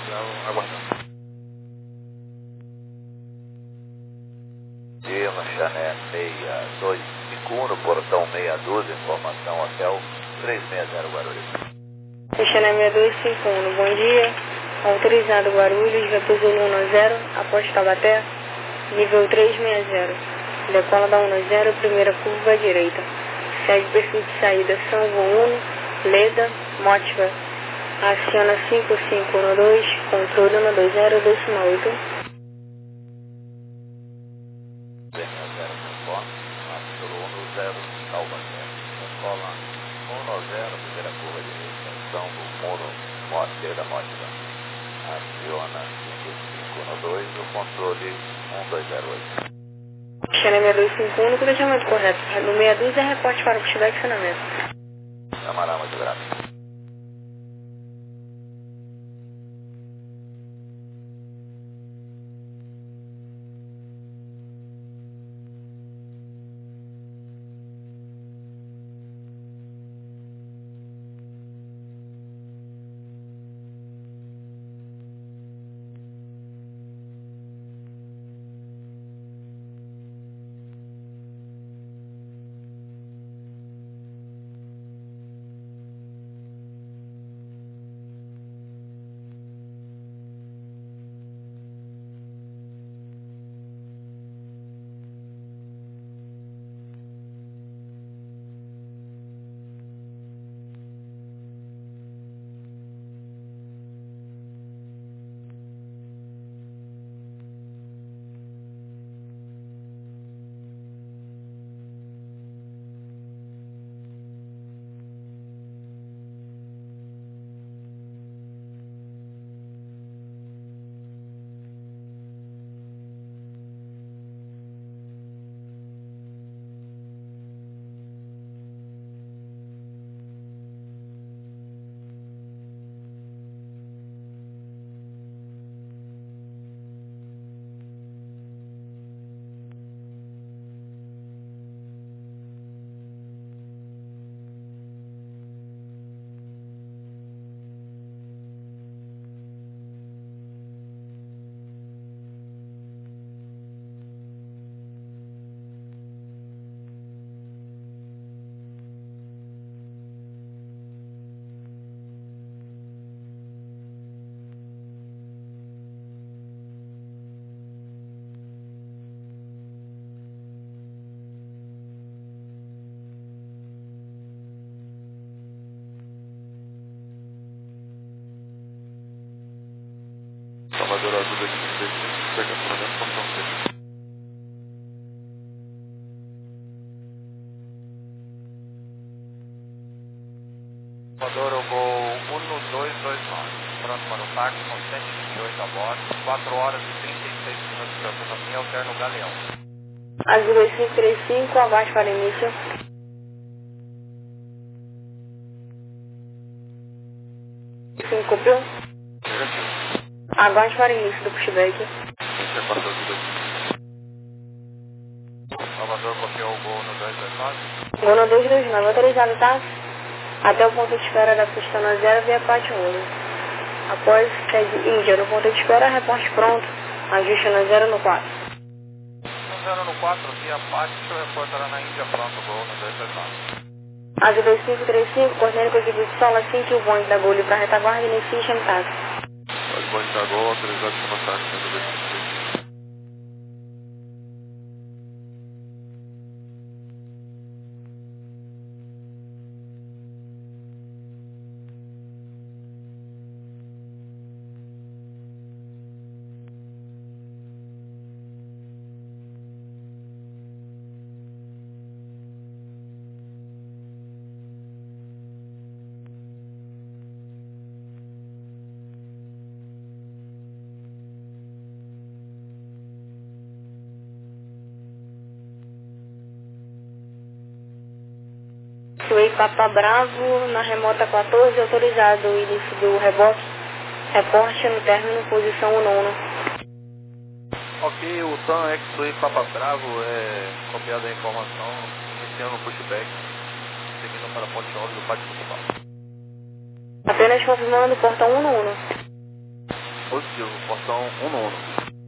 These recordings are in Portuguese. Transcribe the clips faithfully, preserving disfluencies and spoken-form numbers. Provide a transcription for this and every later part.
Já aguardando. Dia no Chané seis dois cinco um, no portão seis doze, informação hotel três seis zero Guarulhos. Chané seis dois cinco um, bom dia. Autorizado Guarulhos, Vento Zulu um zero, após Taubaté, nível três seis zero. Decola da um zero, primeira curva à direita. Segue perfil de saída São Uno, Leda, Motiva. Aciona cinco cinco um dois, controle um dois zero dois oito. três seis zero conforme, Arthur um zero, Taubaté, decola um zero, primeira curva à direita, São Uno, Motiva da Motiva. Aciona cinco cinco um dois, o controle um dois zero oito. Chané seis dois cinco um, no cruzamento correto. No seis doze é reporte para o pushback e acionamento. Camará, muito grato. Salvador Azul dois cinco dois cinco, segue acionamento, portão seis. Salvador, eu vou um dois dois nove. Pronto para o táxi com cento e vinte e oito a bordo. quatro horas e trinta e seis minutos de autonomia, alterno Galeão. Azul dois cinco três cinco, abaixo para início. Sim, copiou? Negativo. Abaixo para início do pushback. Esse é quatro Azul dois cinco. Salvador, copiou o gol no dois dois nove. Gol no dois dois nove, autorizado, tá? Até o ponto de espera da pista no zero via Pátio um. Após segue Índia no ponto de espera, reporte pronto. Ajuste no zero no quatro. No zero no quatro, via Pátio, reportará na Índia, pronto, gol no dois dois nove. Azul dois cinco três cinco, coordenando com a equipe de solo assim que o bonde da Gol para a retaguarda inicia chame táxi. Pode bonde da Gol, autorizado de chamar táxi, Azul dois cinco três cinco. Suei Papa Bravo, na remota quatorze, autorizado o início do reboque. Reporte no término, posição nono. Ok, o Tan X-Ray Papa Bravo é copiada a informação, iniciando o pushback, seguindo para a ponte nove do pátio principal. Apenas confirmando, porta um no um. Positivo, portão um nono.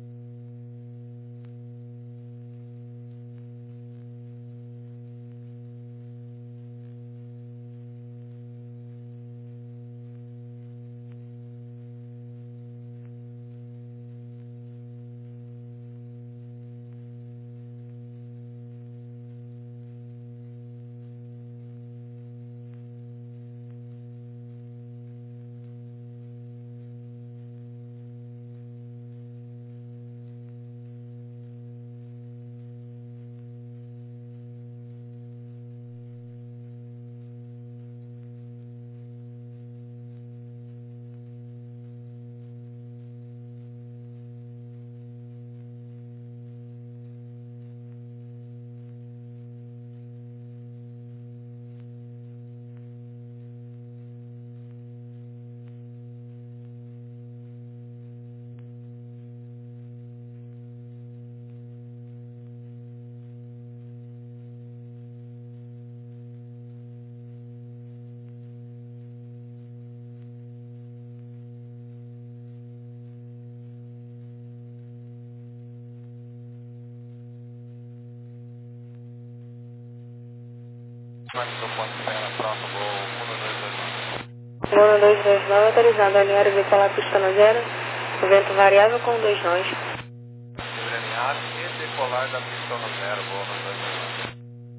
Máximo ponto espera, pronto, voo um dois dois nove. um dois dois nove autorizado, alinhar e decolar pista no zero, vento variável com dois nós. Livre alinhar e decolar da pista no zero, voo um dois dois nove.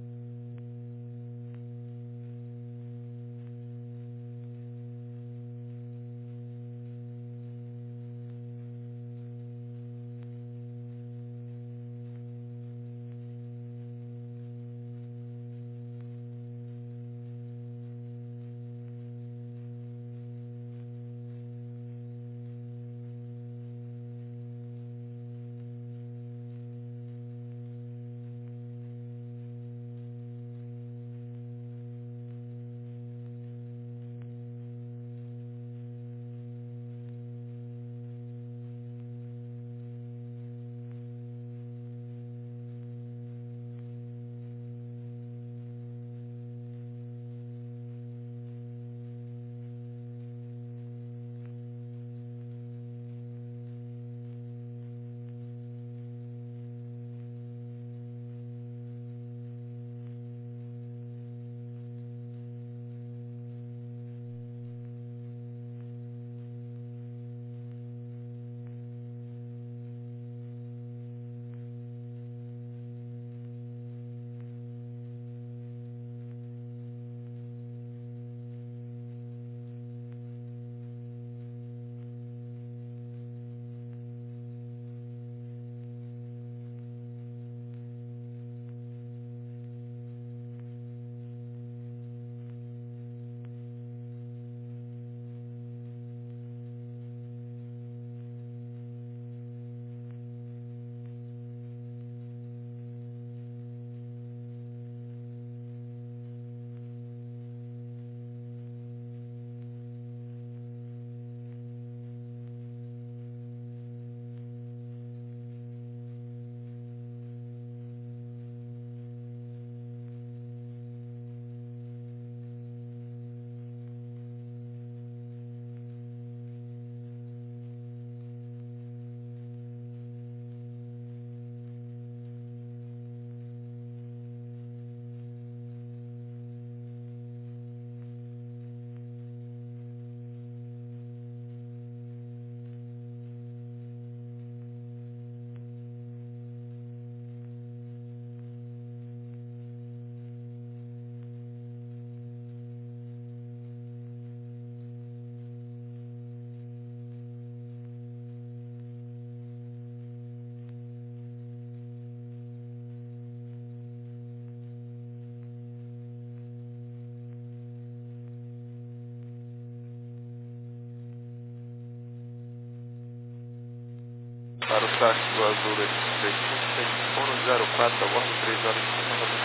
Para o táxi do Azul três cinco seis um zero quatro, aguardo três horas de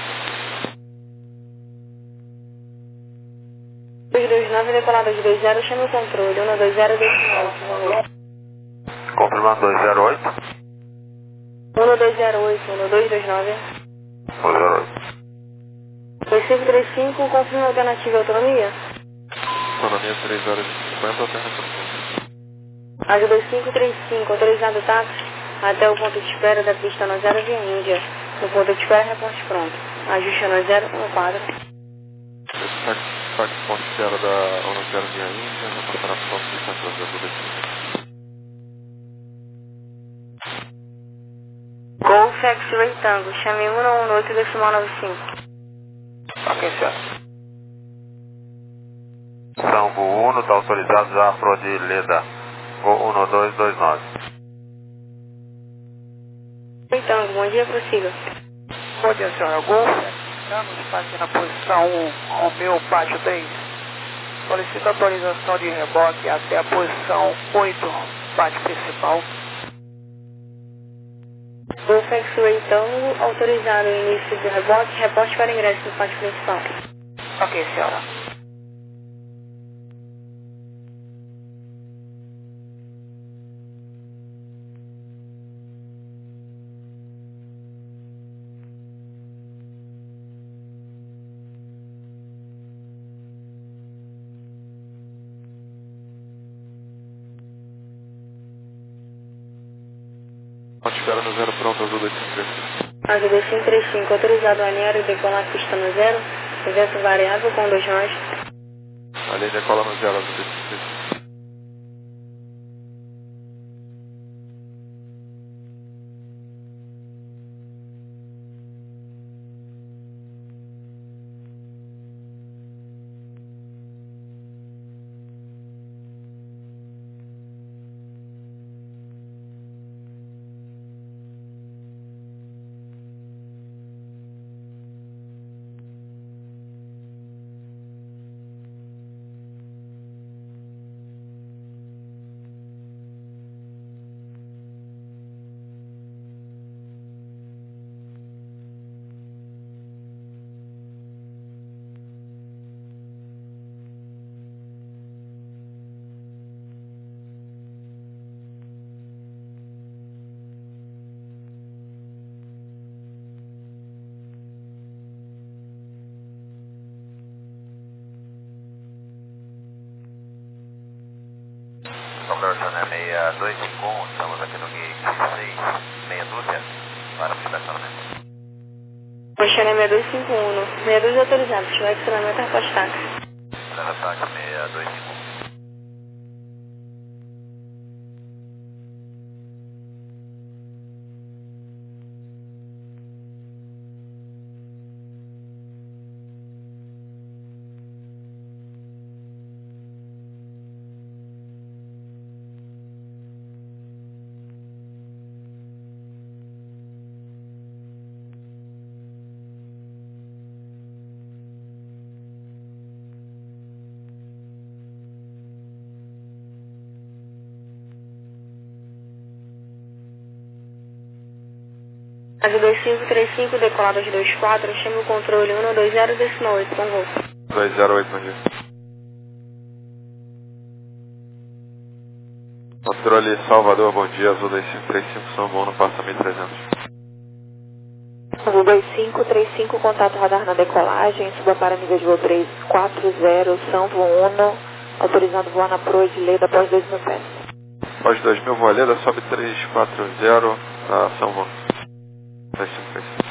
dois dois nove, decolado dois dois zero, chama o controle, um dois zero dois nove. Confirmando dois zero oito. um dois zero oito, um dois dois nove. um zero oito. dois cinco três cinco, confirma alternativa e autonomia. Autonomia três horas e cinquenta, alternativa. Água dois cinco três cinco, autorizado o táxi até o ponto de espera da pista no zero via Índia. No ponto de espera, reporte pronto. Ajuste no zero um quatro. Esse táxi táxi ponto de espera da um zero via Índia, vai passar a foto do estação da Azul dois cinco. Golf X-Ray Tango, chame um um oito decimal nove cinco. Ok, senhor. São Uno, está autorizado já pro de Leda. Gol um dois dois nove. Tango, bom dia, prossiga. Bom dia, senhora. Golf, Tango está aqui na posição um, Romeu Pátio dez. Solicito autorização de reboque até a posição oito, pátio principal. Golf X-Ray Tango, autorizado o início do reboque, reporte para ingresso no pátio principal. Ok, senhora. Ponto de espera no zero pronto, Azul dois cinco três. Água dois cinco três cinco, autorizado o aneiro decolar a pista no zero, vento variável com dois nós. A linha decola no zero, Azul dois cinco três. Conversão é seis dois cinco um, estamos aqui no gate seis, meia dúzia, para o estacionamento. Oceana seis dois cinco um, meia dúzia autorizado, estiver estacionamento reporte táxi. Leva táxi seis dois cinco um. Água dois cinco três cinco, decolado de dois quatro, chame o controle um dois zero decimal oito, com Golf. dois zero oito, bom dia. Controle Salvador, bom dia, Azul dois cinco três cinco, São Paulo, passa mil e trezentos. Azul dois cinco três cinco, contato radar na decolagem, suba para nível de voo três quatro zero, São Uno, autorizado voar na proa de Leda após dois mil pés. Após dois mil, voa Leda, sobe três quatro zero, a São Paulo. dois cinco três cinco.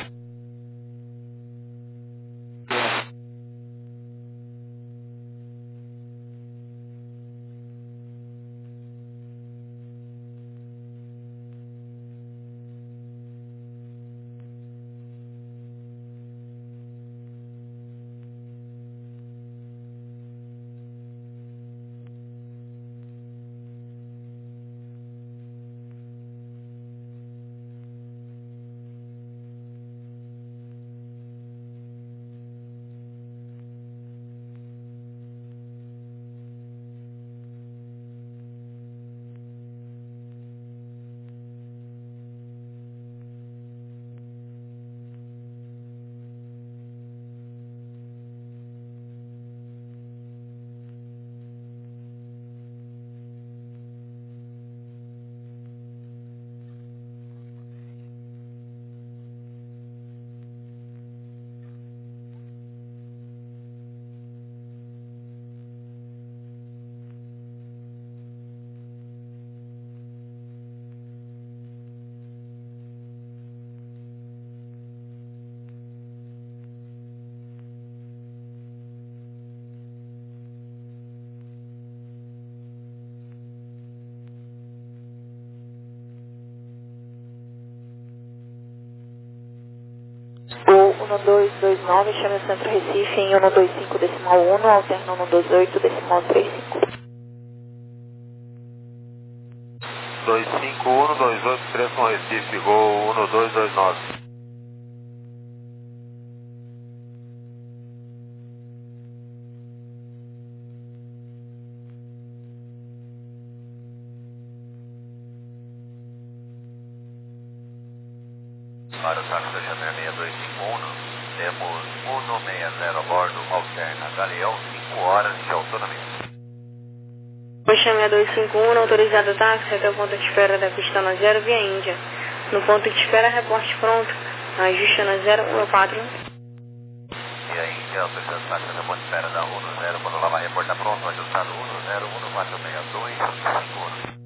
um dois dois nove, chame o Centro Recife em um dois cinco decimal um, alterna um dois oito decimal trinta e cinco. dois cinco um dois oito três com Recife, Gol um dois dois nove. Para o táxi da Janela seis dois cinco um, temos um seis zero a bordo, alterna Galeão, cinco horas de autonomia. Poxa seis dois cinco um, autorizado táxi até o ponto de espera da pista na zero via Índia. No ponto de espera, reporte pronto, ajuste na zero um quatro. E a Índia, autorizado táxi até o ponto de espera da um zero, quando lá vai reportar pronto, ajustado um zero um quatro seis dois cinco um.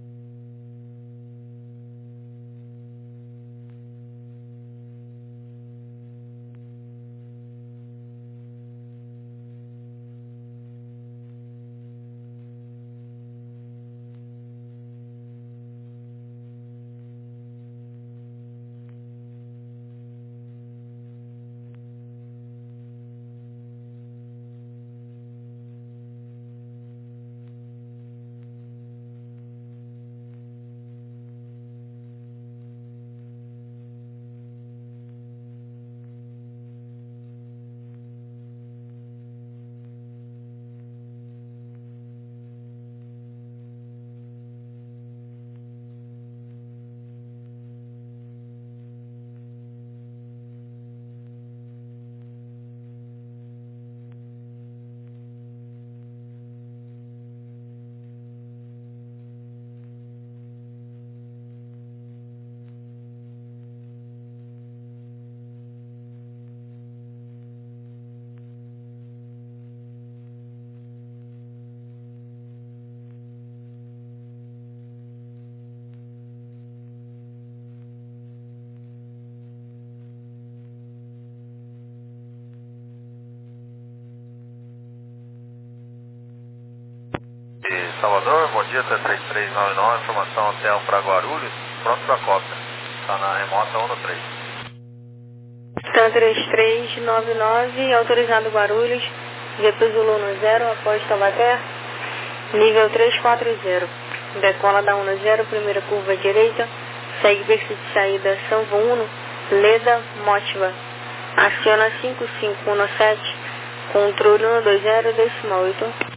Salvador, bom dia, T três três nove nove, informação hotel para Guarulhos, pronto para a Costa. Está na remota um três. T três três nove nove, autorizado Guarulhos, G P Zulu um zero, após Taubaté, nível três quatro zero. Decola da um zero, primeira curva direita, segue pista de saída São Uno, Leda, Motiva. Aciona cinco cinco um sete, controle um dois zero, decimal oito.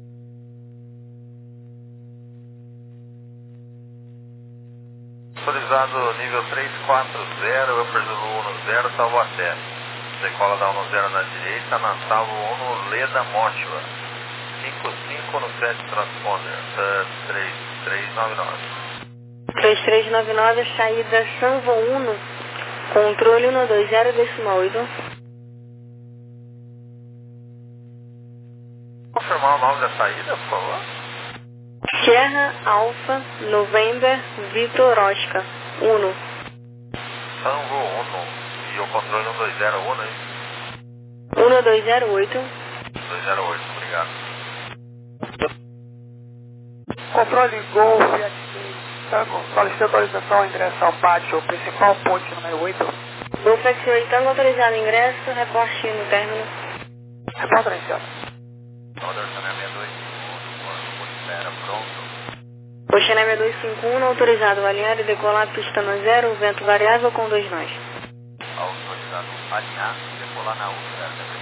Autorizado nível três quatro zero, Upper Zulu um zero, Taubaté. Decola da um zero na direita, na Salvo um, Leda, Motiva. cinco cinco no sete transponder, três três nove nove. três três nove nove, saída São Uno, controle um dois zero, decimal oito. Confirmar o nome da saída, por favor. Sierra Alpha November Vitor Oscar Uno. Tango um e o controle um dois zero um, hein? um dois zero oito. dois zero oito, obrigado. Controle Gol, Fiat Tango, solicita autorização, ingresso ao pátio, principal ponte número oito. Gol Fiat oito, Tango, autorizado ingresso, reporte no término. Reporta lá em cima. Salvador, seis dois cinco um, ponto de espera, pronto. Poxa seis dois cinco um, autorizado alinhar e decolar pista no zero, vento variável com dois nós. Autorizado alinhar e decolar na um zero.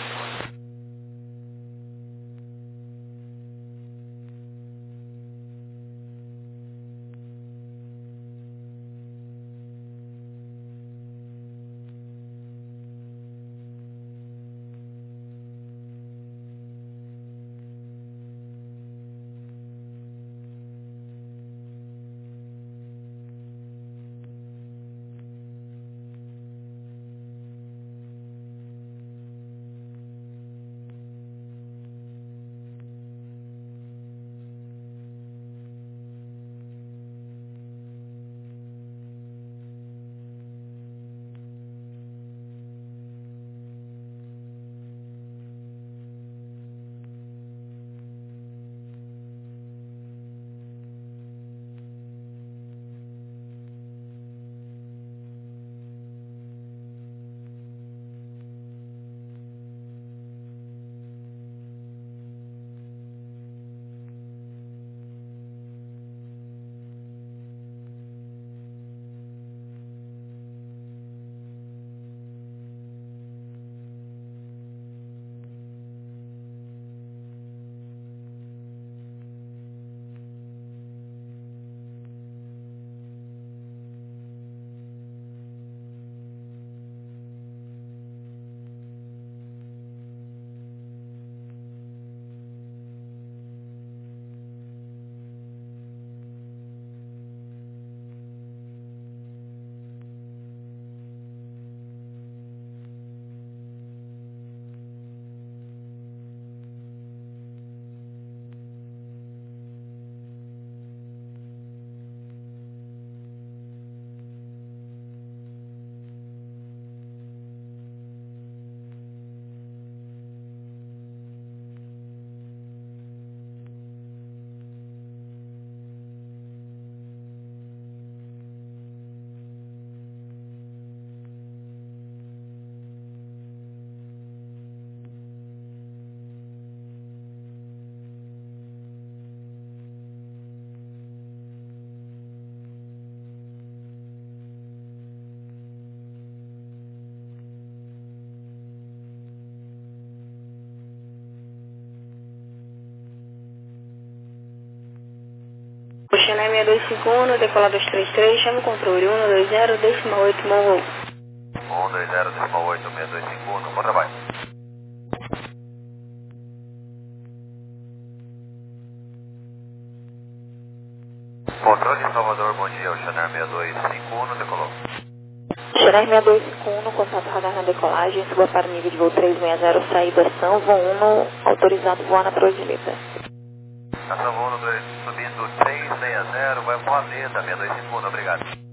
seis dois cinco um, decolar dois três três, chama o controle um dois zero, décima oito, morro. um dois zero, décima oito, seis dois cinco um, bom trabalho. Controle Salvador, bom dia, o Chanel seis dois cinco um, decolou. Chanel seis dois cinco um, contato radar na decolagem, suba para nível de voo trezentos e sessenta, saída São Voo um, autorizado voar na proa de Leda. São Voo um, subindo trezentos e sessenta, vai voar Leda, seis dois cinco um, obrigado.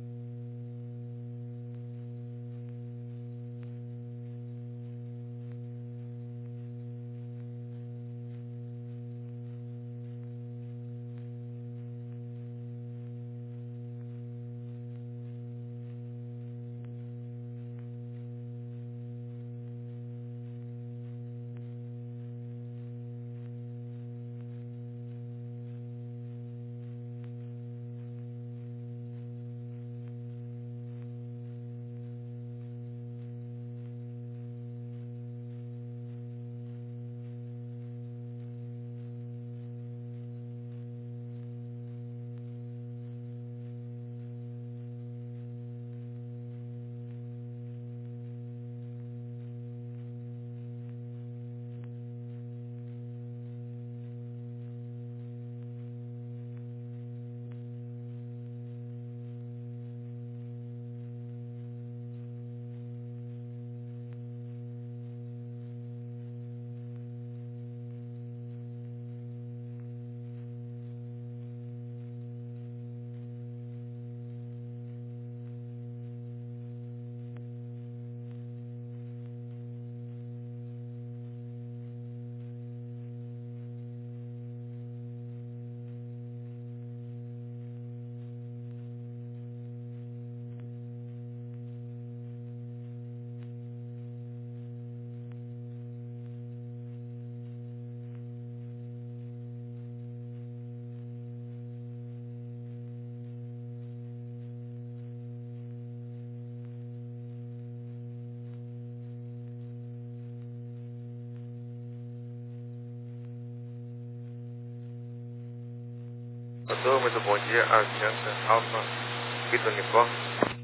Doutor, muito bom dia, Avianca Alfa, Vitor Uniforme.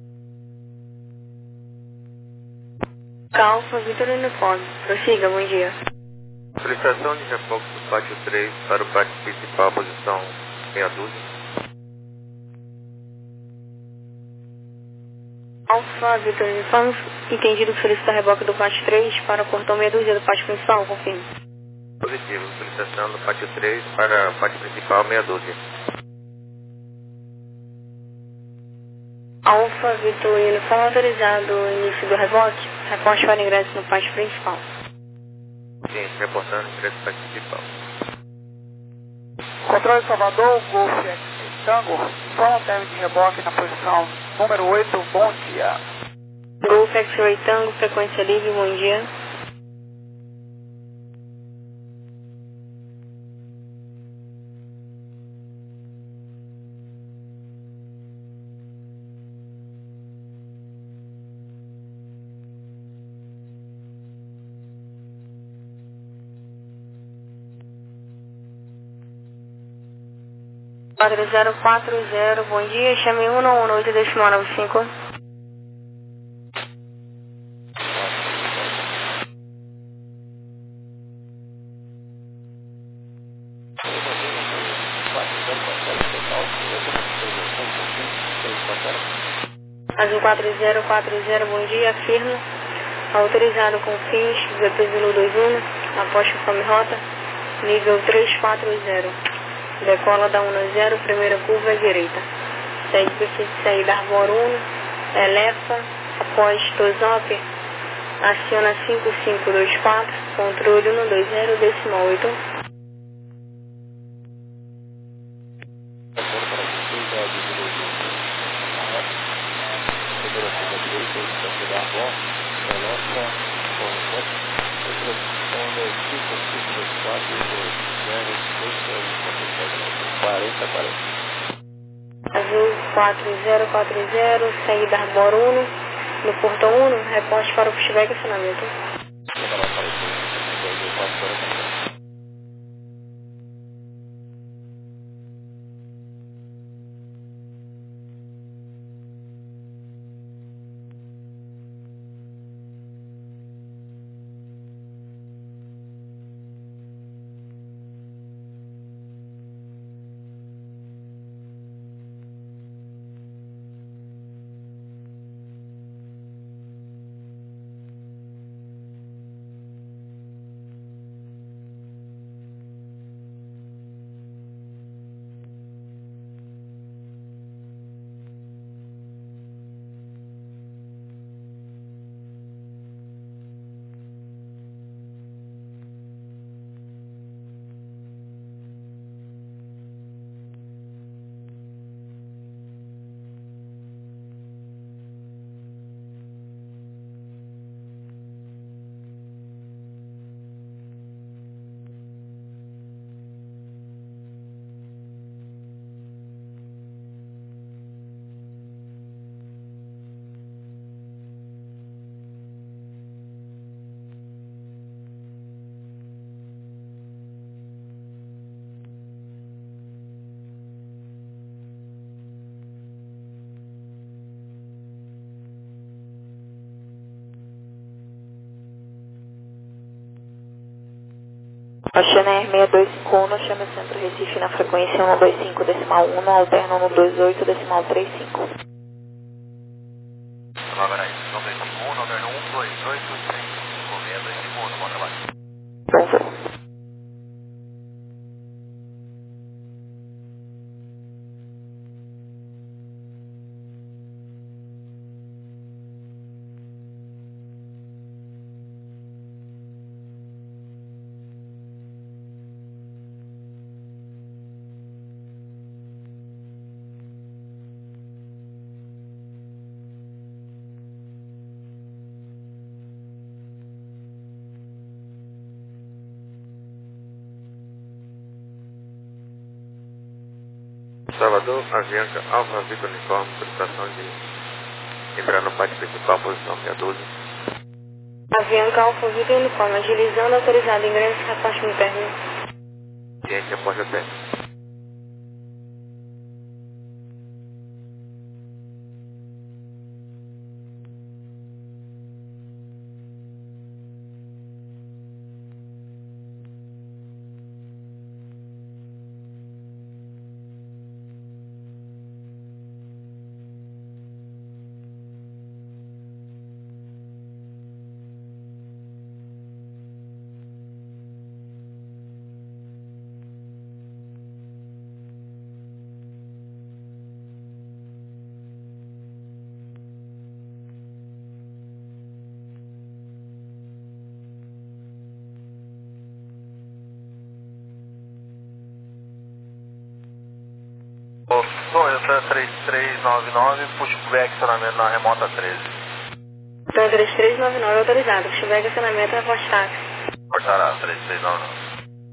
Alfa, Vitor Uniforme, prossiga, bom dia. Solicitação de reforço do pátio três para o pátio principal, posição meia dúzia. Alfa, Vitor Uniforme, entendido que solicita reboque do pátio três para o portão meia dúzia do pátio principal, confirme. Positivo, solicitação do pátio três para o pátio principal meia dúzia. Alfa, Vitor Uniforme, autorizado o início do reboque, reporte para ingresso no pátio principal. Sim, reportando ingresso no pátio principal. Controle Salvador, Golf X Tango, informa o término de reboque na posição número oito, bom dia. Golf X-Ray Tango, frequência livre, bom dia. quatro zero quatro zero, bom dia, chame um um oito, decimal nove cinco. Azul quatro zero quatro zero, bom dia, firme, autorizado com fins, V P Zulu dois um, após conforme rota, nível três quatro zero. Decola da um zero, primeira curva à direita. Segue de saída Arbor um, Elefa, após Tosop, aciona cinco cinco dois quatro, controle um dois zero, decimal oito. Azul quatro zero quatro zero, saída Arbor um, no portão um, reporte para o pushback e acionamento. Oceaner seis dois cinco um, chama Centro Recife na frequência um dois cinco decimal um, alterna um dois oito decimal três cinco. Agora aí, um dois cinco um, alterna um dois oito três cinco, seis dois cinco um, bom trabalho. Bom voo. Salvador, Avianca, Alfa Victor Uniforme, solicitação de entrar no pátio principal, posição meia doze. Avianca Alfa Victor Uniforme, agilizando, autorizado, ingresso, repasse no término. Ciência, porta dez. Toyota três três nove nove, pushback, estacionamento na remota treze. Então, três três nove nove autorizado, pushback, acionamento, reposte táxi. Portará, três três nove nove.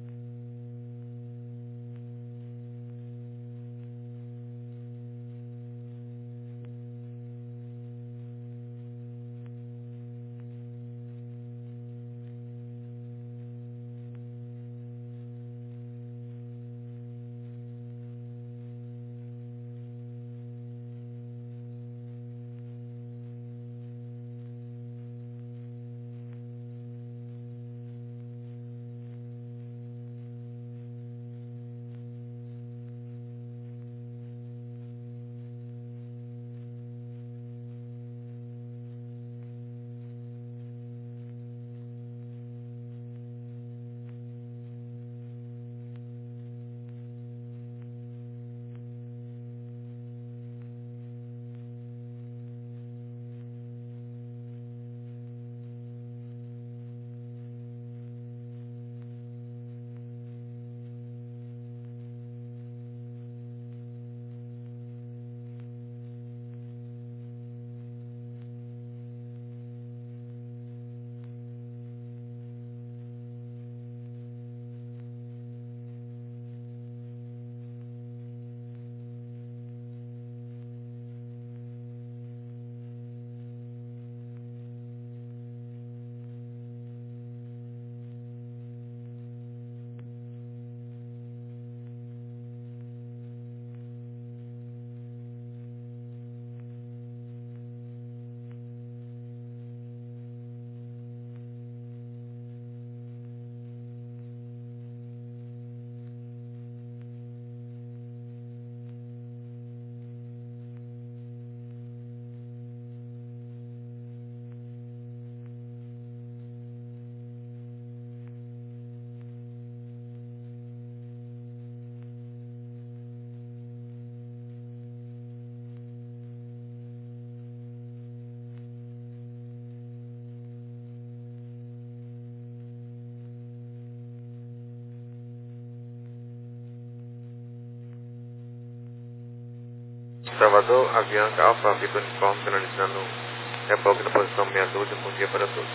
Salvador, Avianca, Alfa Victor Uniforme, finalizando reboque na posição meia doze, bom dia para todos.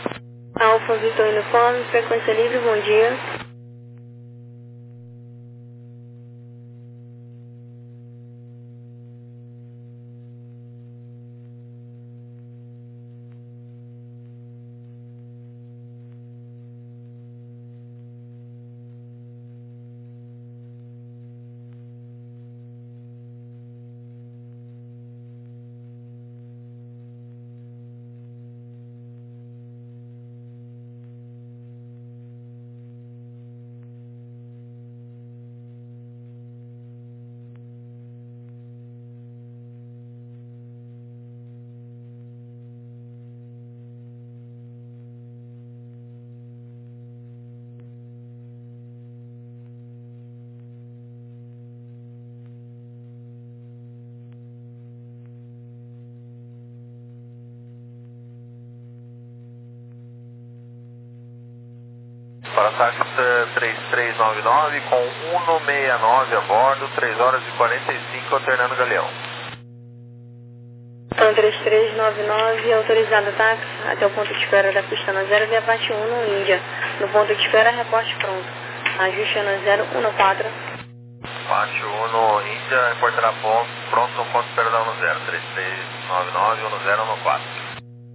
Alfa Victor Uniforme, frequência livre, bom dia. Para táxi três três nove nove com cento e sessenta e nove a bordo, três horas e quarenta e cinco alternando Galeão. Então três três nove nove, autorizado táxi até o ponto de espera da pista no zero via parte um no Índia. No ponto de espera, reporte pronto. Ajuste no zero um quatro. Parte um no Índia, reportará ponto, pronto no ponto de espera da um zero, três três nove nove, um zero um quatro.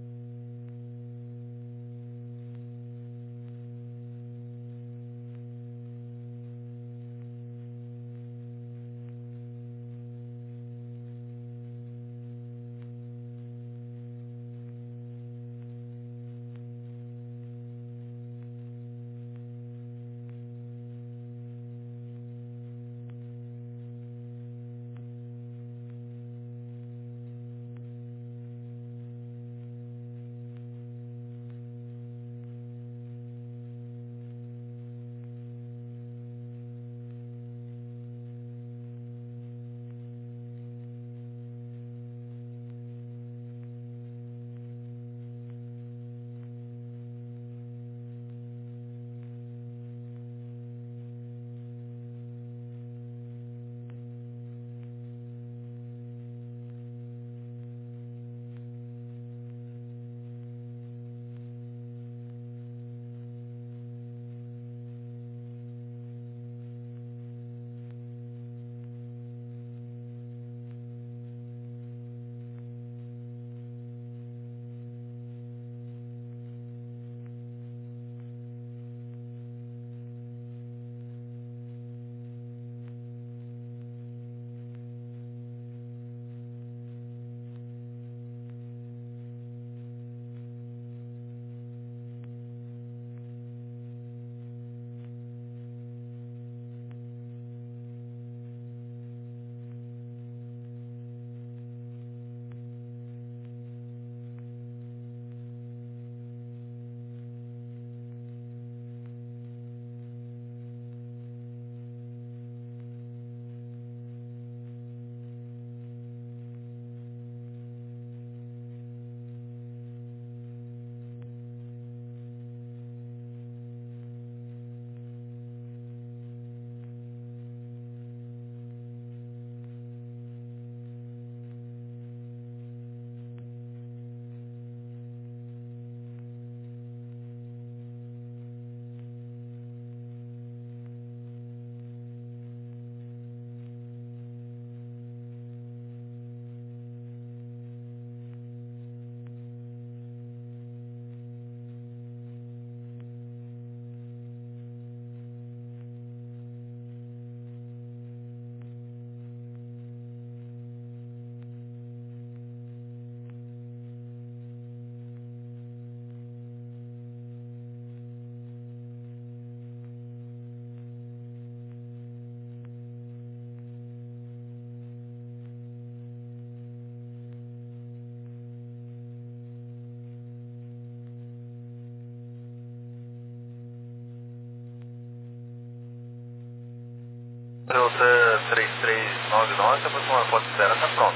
Delta três três nove nove, depois uma ponte de espera, está pronto.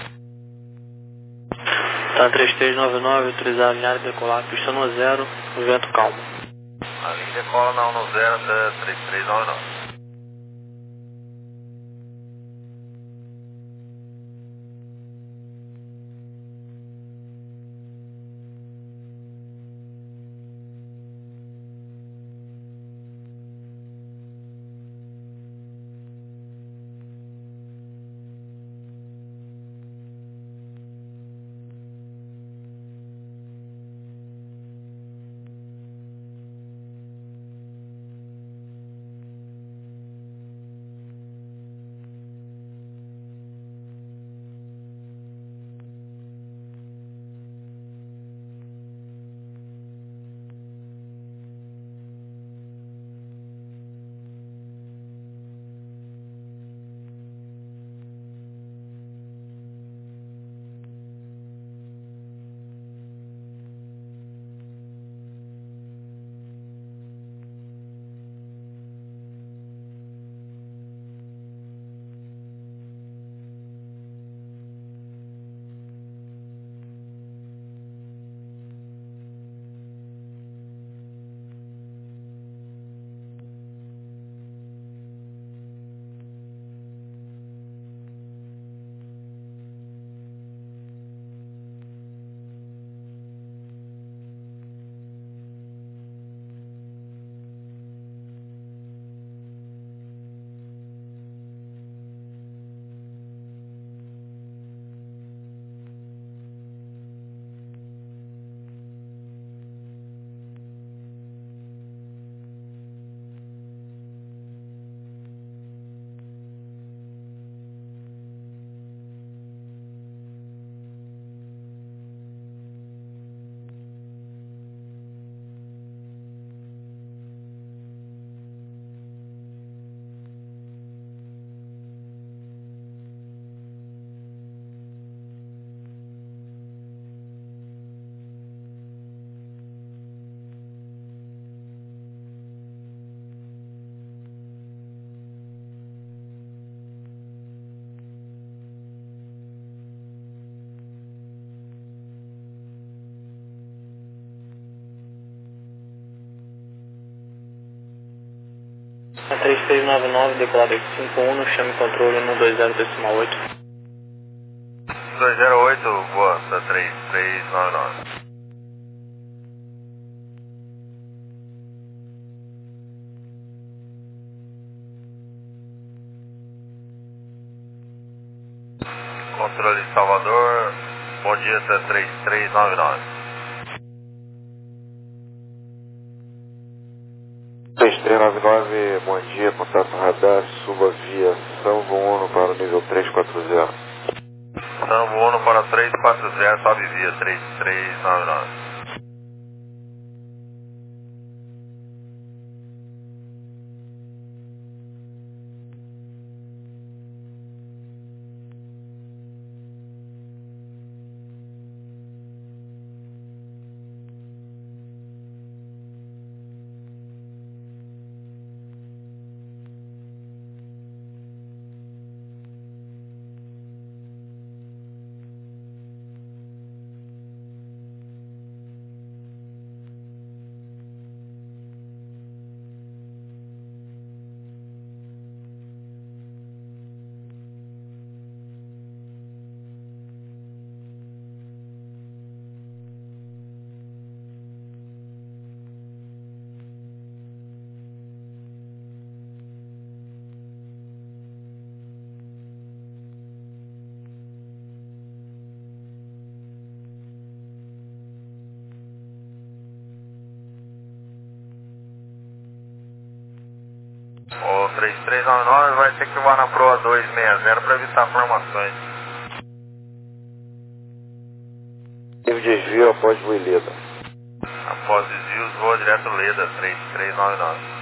Tá três três nove nove, autorizar a alinhar e decolar, pista no zero, o vento calmo. A linha decola na um zero até três três nove nove. três três nove nove, decolado oito cinco um, chame controle um dois zero decimal oito. dois zero oito, boa, tá três três nove nove. Controle de Salvador, bom dia, tá três três nove nove. três três nove nove, bom dia, contato radar, suba via Sanvo Uno para o nível três quatro zero. Sanvo Uno para três quatro zero, sobe via três três nove nove. O três três nove nove vai ter que voar na proa dois seis zero para evitar formações. Nível de desvio após Leda. Após desvios, voa direto Leda, três três nove nove.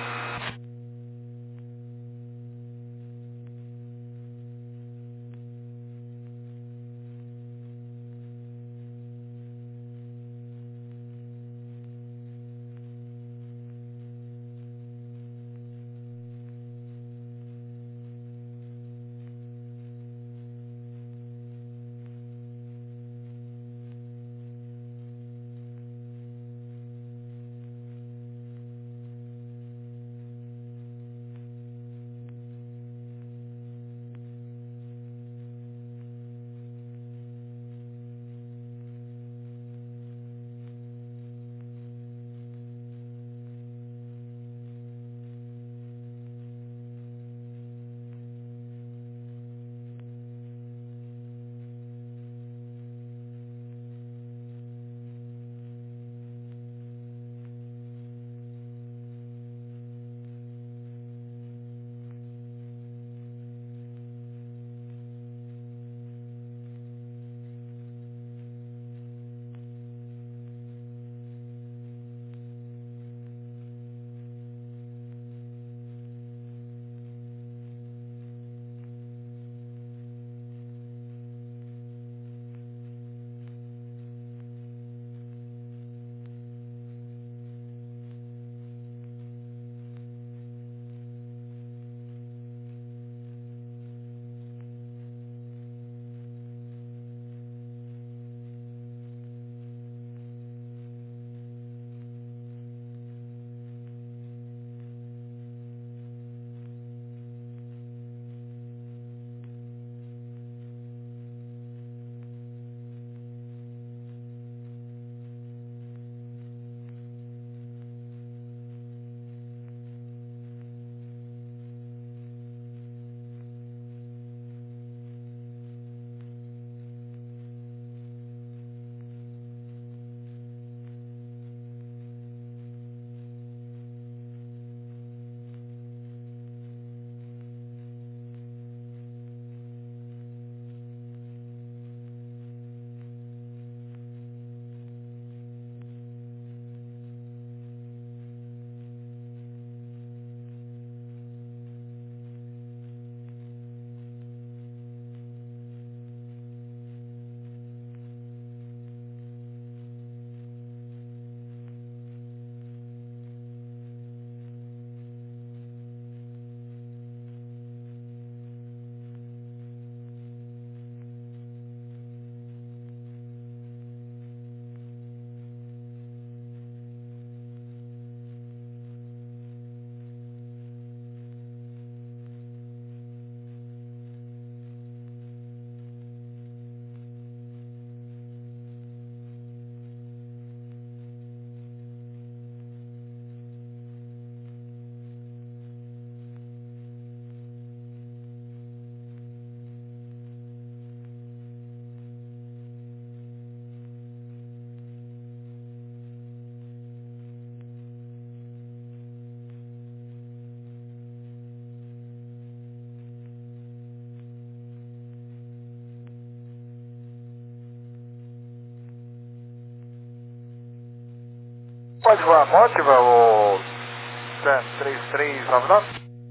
Pode voar Motiva, o três três nove nove?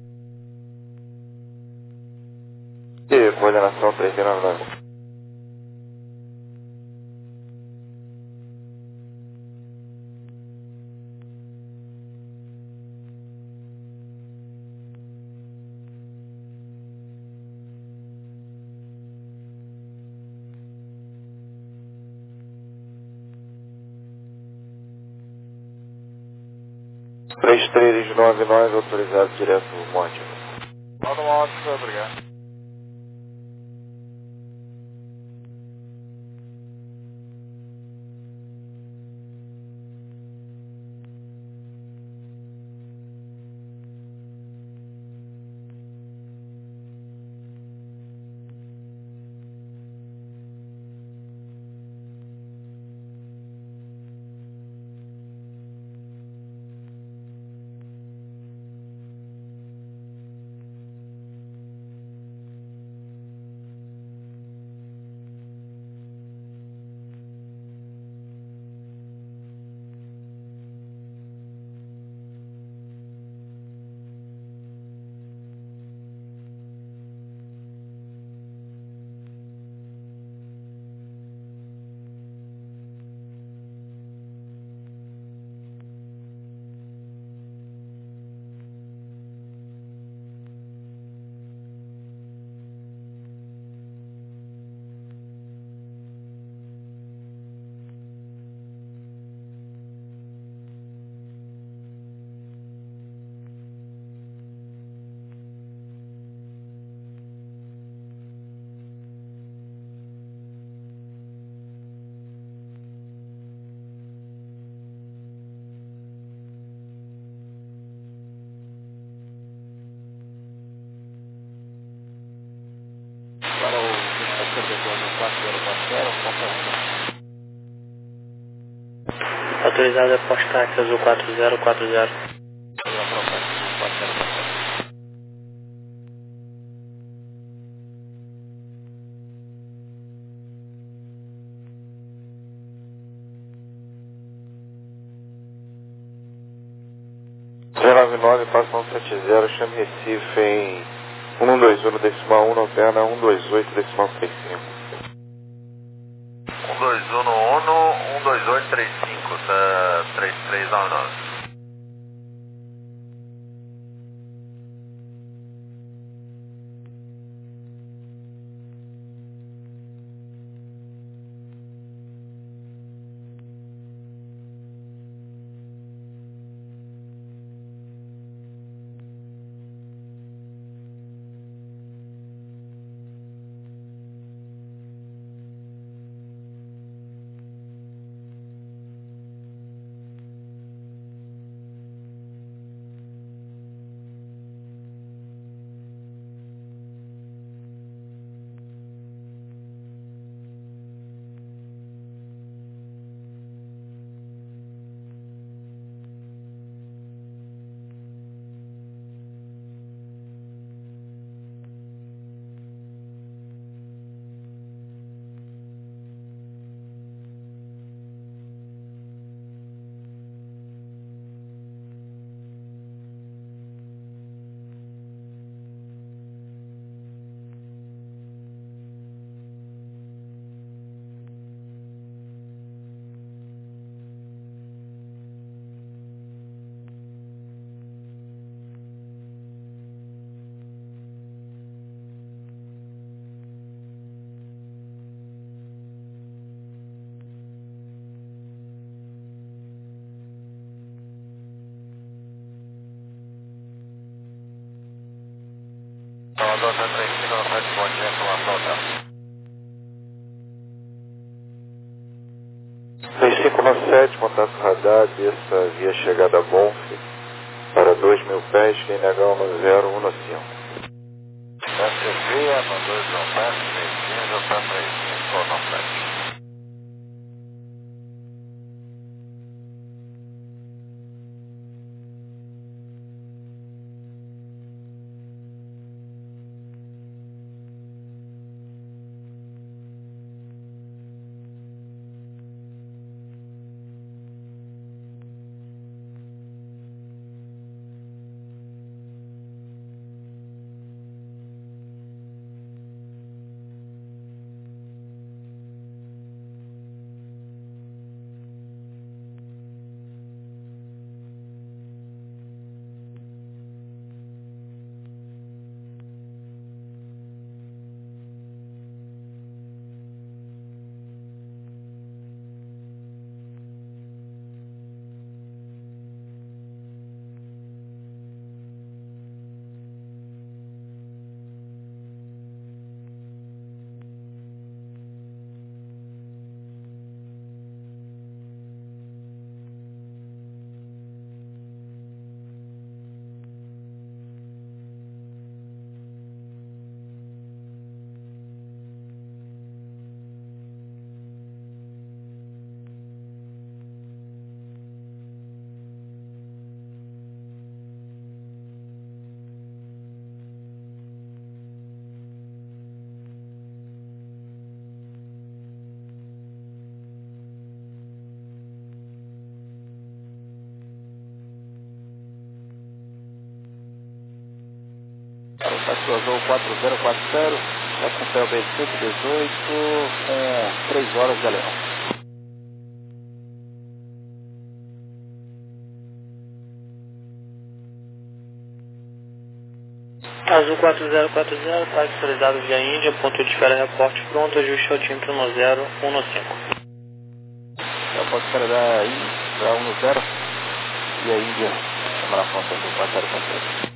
E coordenação três três nove nove. três três nove nove autorizado direto no Motiva. Manda uma ótima, obrigado. Autorizado a postar azul quatro zero quatro zero. zero nove nove, passa um sete zero, chame Recife em um dois um decimal um, Noverna um dois oito decimal trinta e cinco. um dois um no ONU, um dois oito três cinco, três três nove nove. Salvador três cinco nove sete, bom dia, informação hotel. três cinco nove sete, contato radar, desça via chegada a Bonf para dois mil pés, Q N H um zero um cinco. S C V, no dois um sete, três cinco, três cinco nove sete. Táxi Azul quatro zero quatro zero, é com P B cento e dezoito, com três horas de Galeão. Azul quatro zero quatro zero, táxi autorizado via Índia, ponto de espera, reporte pronto, ajuste ao tímetro um zero um cinco. Eu posso esperar aí para um zero e a Índia, câmara fonte Azul quatro zero quatro zero.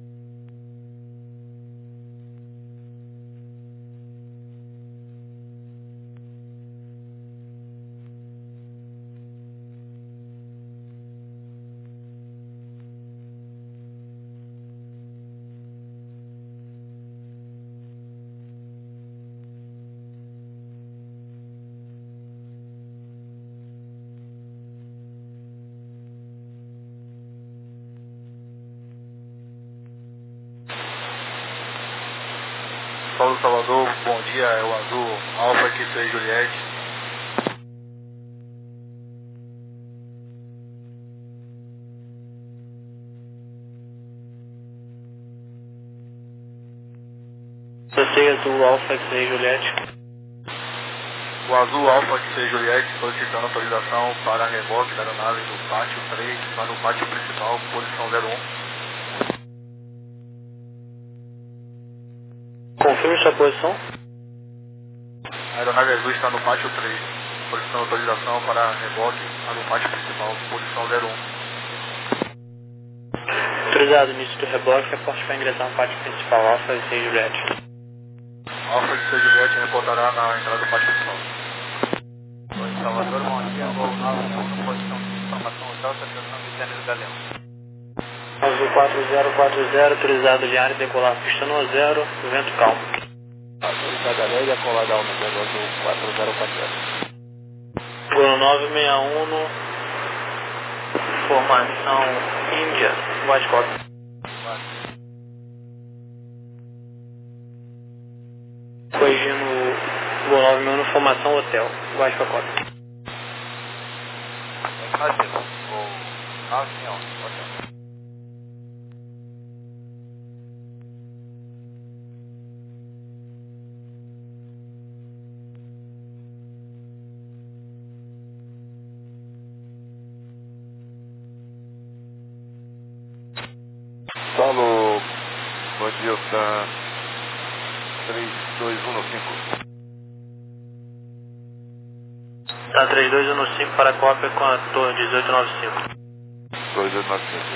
Paulo Salvador, bom dia, é o Azul Alfa aqui, seis Juliette. Você Azul Alfa seis Juliette. O Azul Alfa aqui, seis Juliette, solicitando autorização para reboque da aeronave do pátio três para o pátio principal, posição zero um. Confirme sua posição. A aeronave azul está no pátio três, solicitando autorização para reboque para o pátio principal, posição zero um. Autorizado, início do reboque, reporte para ingressar no pátio principal, Alfa e seis Juliette. Alfa e seis Juliette reportará na entrada do pátio principal. Oi, Salvador, bom dia, voo nove, posição de informação hotel, estação de Tênis Galeão. Azul quatro zero quatro zero, autorizado de área, decolar pista no zero, vento calmo. Autorizado a lei, decolar da onda zero Azul quatro zero quatro zero. Gol nove seis um, formação Índia, White Copy. Corrigindo Gol nove seis um, formação Hotel, White Copy. Imagina, voo nove seis um, hotel. Paulo, bom dia, tá três dois um cinco. Tá três dois um cinco para a cópia com a torre dezoito nove cinco. dois oito nove cinco.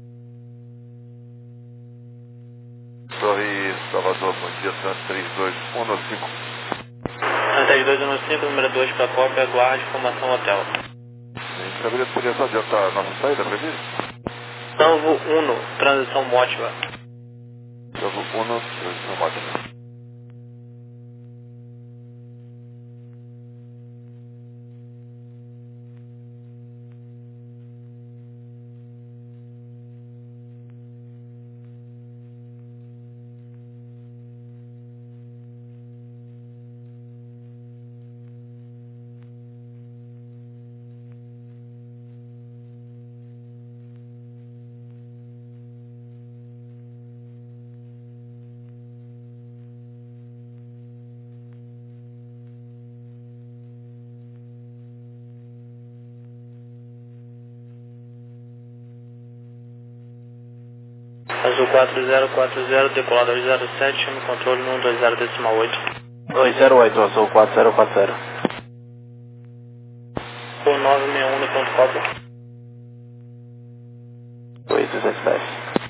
Torre Salvador, bom dia, tá três dois um cinco. três dois um cinco, número dois para a cópia, guarde, formação hotel. Sim, saberia se podia só adiantar a nossa saída para isso? Salvo um, transição Mótiva. Salvo um, transição Mótiva. Azul quatro zero quatro zero, decolar dois zero sete, chame controle no dois zero decimal oito. dois zero oito, Azul quatro zero quatro zero. Por nove seis um, ponto cópia. dois duzentos e dez.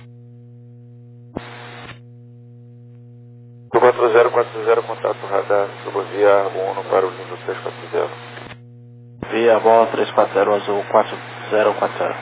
quatro zero quatro zero, contato radar, via um para o Lindo três quatro zero. Via bola três quatro zero, Azul quatro zero quatro zero.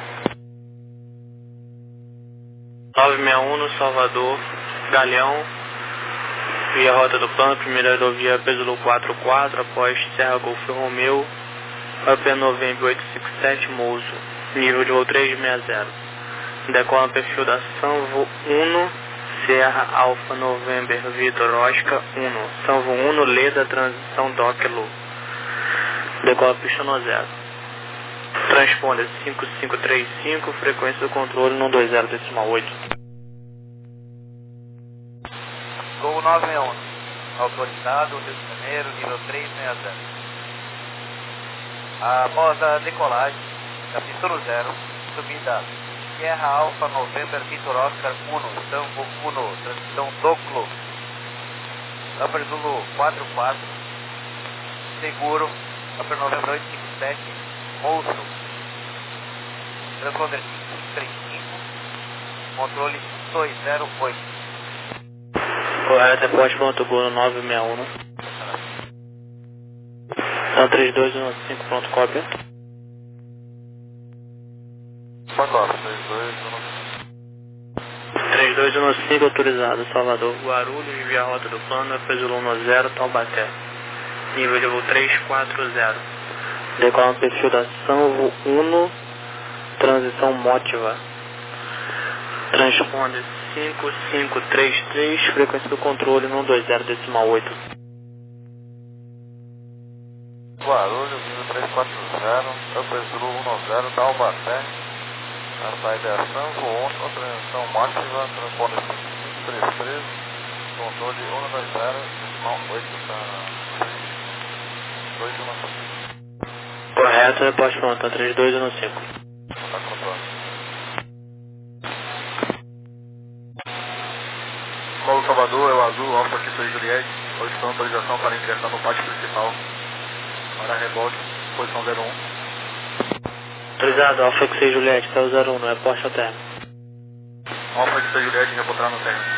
nove seis um, Salvador, Galeão, via Rota do Plano, primeira aerovia Peso quatro quatro, após Serra Golf Romeu, Up November oito cinco sete, Mouso, nível de voo três seis zero. Decola no perfil da Sanvo um, Serra Alfa November Vitor Oscar um, Sanvo um, Leda, transição Doclo. Decola pista no zero. Transponder cinco cinco três cinco, frequência do controle no dois zero decimal oito. nove seis um. Autorizado, Rio de Janeiro, nível três seis zero. Após a decolagem da pista no zero, subida Sierra Alpha November Vitor Oscar um, Tango um, transição Doclo, Upper Zulu quatro quatro, seguro, Upper November oito cinco sete, Monstro, transponder cinco três cinco, controle dois zero oito. Correto, é poste ponto Gol nove seis um. Então três dois um cinco, pronto, cópia. Pacota, três dois um. três dois um cinco, autorizado, Salvador, Guarulhos, via rota do plano, Peso um zero, Taubaté. Nível de voo três quatro zero. Decola no perfil da Sanvo um, transição Motiva. Transponder cinco cinco três três, frequência do controle um dois zero decimal oito. Guarulhos, nível três quatro zero, Upper Zulu um zero, Taubaté. A saída é a Sanvo um, transição Motiva, transponder cinco três três, controle um dois zero, decimal oito para dois um cinco. Correto, é poste pronto, três dois um cinco. Tá controlando. Paulo Salvador, é o Azul, Alfa X seis Juliette, solicitando autorização para ingressar no pátio principal, para reboque, posição zero um. Autorizado, Alfa X seis Juliette, tá o zero um, não é poste ao término. Alfa X seis Juliette, reportar no término.